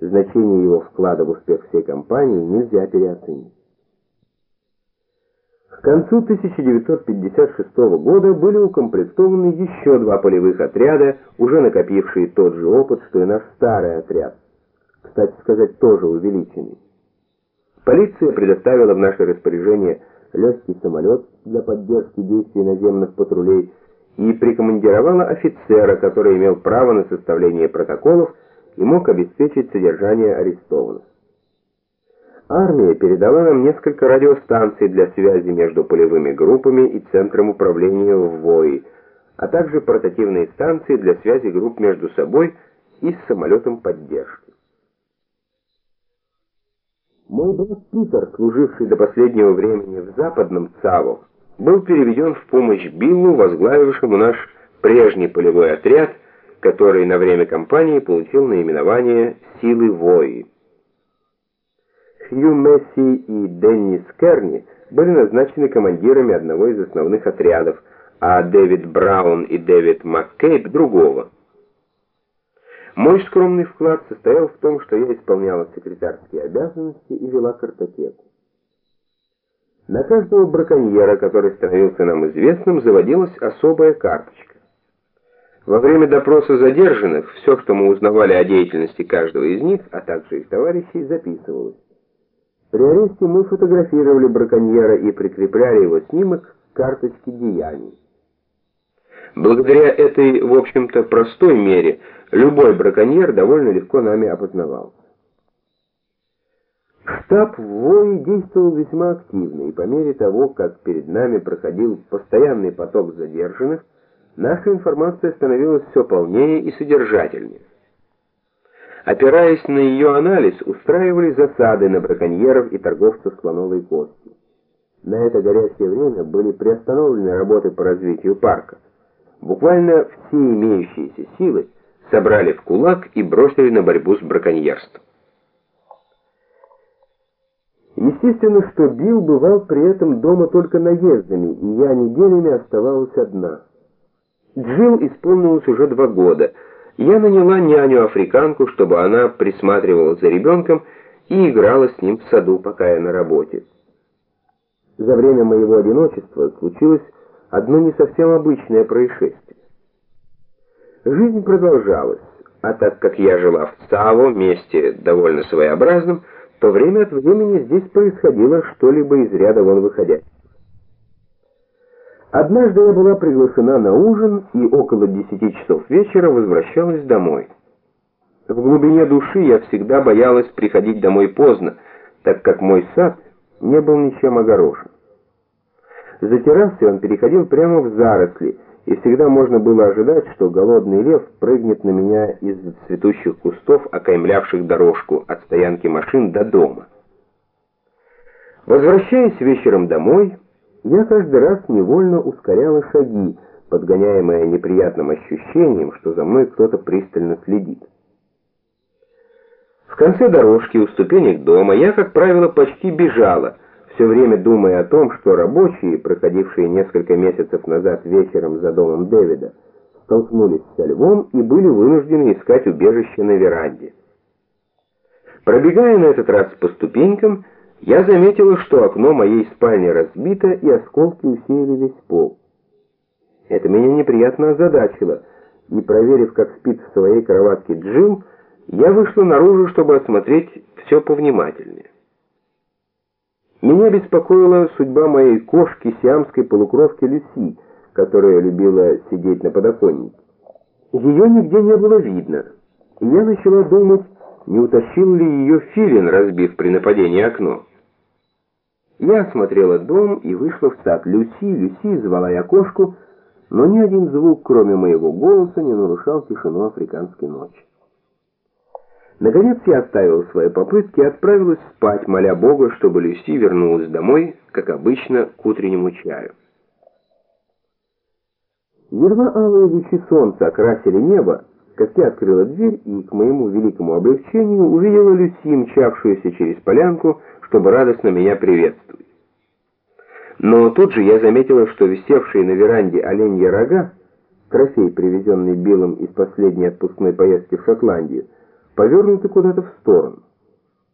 Значение его вклада в успех всей кампании нельзя переоценить. К концу 1956 года были укомплектованы еще 2 полевых отряда, уже накопившие тот же опыт, что и наш старый отряд. Кстати сказать, тоже увеличенный. Полиция предоставила в наше распоряжение легкий самолет для поддержки действий наземных патрулей и прикомандировала офицера, который имел право на составление протоколов и мог обеспечить содержание арестованных. Армия передала нам несколько радиостанций для связи между полевыми группами и центром управления в ВОИ, а также портативные станции для связи групп между собой и с самолетом поддержки. Мой брат Питер, служивший до последнего времени в Западном ЦАВО, был переведен в помощь Биллу, возглавившему наш прежний полевой отряд, который на время кампании получил наименование «Силы ВОИ». Хью Месси и Деннис Керни были назначены командирами одного из основных отрядов, а Дэвид Браун и Дэвид Маккейб — другого. Мой скромный вклад состоял в том, что я исполняла секретарские обязанности и вела картотеку. На каждого браконьера, который становился нам известным, заводилась особая карточка. Во время допроса задержанных все, что мы узнавали о деятельности каждого из них, а также их товарищей, записывалось. При аресте мы фотографировали браконьера и прикрепляли его снимок к карточке деяний. Благодаря этой, в общем-то, простой мере, любой браконьер довольно легко нами опознавался. Штаб в ВОИ действовал весьма активно, и по мере того, как перед нами проходил постоянный поток задержанных, наша информация становилась все полнее и содержательнее. Опираясь на ее анализ, устраивали засады на браконьеров и торговцев слоновой костью. На это горячее время были приостановлены работы по развитию парка. Буквально все имеющиеся силы собрали в кулак и бросили на борьбу с браконьерством. Естественно, что Билл бывал при этом дома только наездами, и я неделями оставалась одна. Джилл исполнилось уже 2 года. Я наняла няню-африканку, чтобы она присматривала за ребенком и играла с ним в саду, пока я на работе. За время моего одиночества случилось одно не совсем обычное происшествие. Жизнь продолжалась, а так как я жила в ЦАВО, месте довольно своеобразном, то время от времени здесь происходило что-либо из ряда вон выходящее. Однажды я была приглашена на ужин и около 10 часов вечера возвращалась домой. В глубине души я всегда боялась приходить домой поздно, так как мой сад не был ничем огорожен. За террасой он переходил прямо в заросли, и всегда можно было ожидать, что голодный лев прыгнет на меня из цветущих кустов, окаймлявших дорожку от стоянки машин до дома. Возвращаясь вечером домой, я каждый раз невольно ускоряла шаги, подгоняемая неприятным ощущением, что за мной кто-то пристально следит. В конце дорожки у ступенек дома я, как правило, почти бежала, все время думая о том, что рабочие, проходившие несколько месяцев назад вечером за домом Дэвида, столкнулись со львом и были вынуждены искать убежище на веранде. Пробегая на этот раз по ступенькам, я заметила, что окно моей спальни разбито и осколки усеяли весь пол. Это меня неприятно озадачило, и, проверив, как спит в своей кроватке Джилл, я вышла наружу, чтобы осмотреть все повнимательнее. Меня беспокоила судьба моей кошки, сиамской полукровки Люси, которая любила сидеть на подоконнике. Ее нигде не было видно, и я начала думать, не утащил ли ее филин, разбив при нападении окно. Я осмотрела дом и вышла в сад. Люси, звала я кошку, но ни один звук, кроме моего голоса, не нарушал тишину африканской ночи. Наконец я оставила свои попытки и отправилась спать, моля Бога, чтобы Люси вернулась домой, как обычно, к утреннему чаю. Едва алые лучи солнца окрасили небо, как я открыла дверь и, к моему великому облегчению, увидела Люси, мчавшуюся через полянку, чтобы радостно меня приветствовать. Но тут же я заметила, что висевшие на веранде оленьи рога, трофей, привезенный Биллом из последней отпускной поездки в Шотландию, повернуты куда-то в сторону.